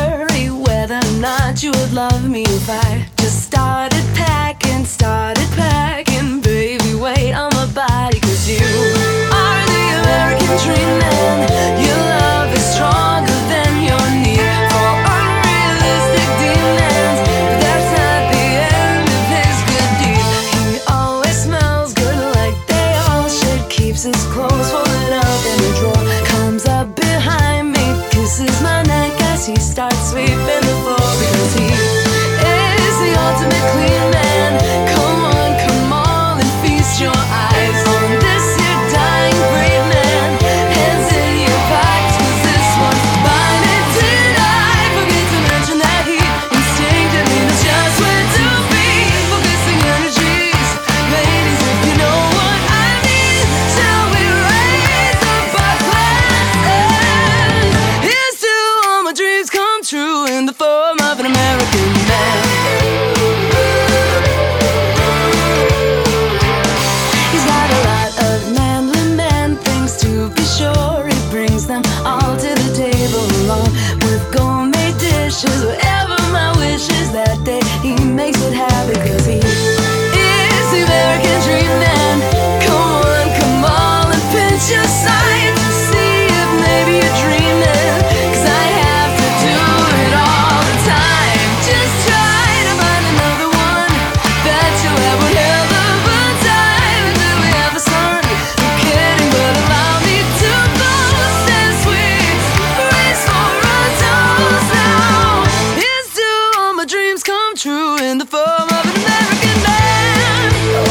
worry whether or not you would love me if I just started packing, baby, weight on my body. 'Cause you are the American dream, man. Your love is stronger than your need for unrealistic demands. But that's not the end of his good deed. He always smells good like they all should. Keeps his clothes folded up in a drawer. Comes up behind me, kisses my neck as he starts sweeping the floor. Because he is the ultimate clean man. Come on and feast your eyes on this here dying breed, man. Hands in your pockets, 'cause this one's binding to die. Forget to mention that he instinctively knows just where to be. Focusing energies, ladies, if you know what I mean. Shall we raise up our glasses? Here's to all my dreams come true in the form of an American man. He's got a lot of manly man things, to be sure. He brings them all to the table along with gourmet dishes. Whatever my wish is that day, he makes it happen. 'Cause he is the American dream, man. Come on and pinch your side to see if maybe you're dreaming. 'Cause I have to do it all the time. Just try to find another one that you'll ever have a good time until we have a son. I'm kidding, but allow me to boast as we race for our toes now. Here's to all my dreams come true in the form of an American man.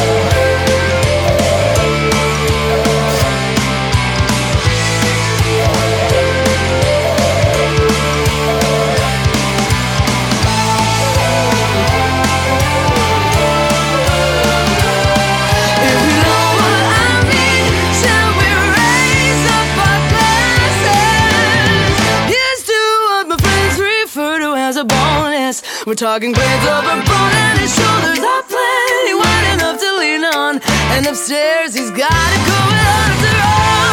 If you know what I mean, shall we raise up our glasses? Here's to what my friends refer to as a bonus. We're talking grades over bone, and his shoulders are plenty wide enough to lean on. And upstairs he's got it going on after all.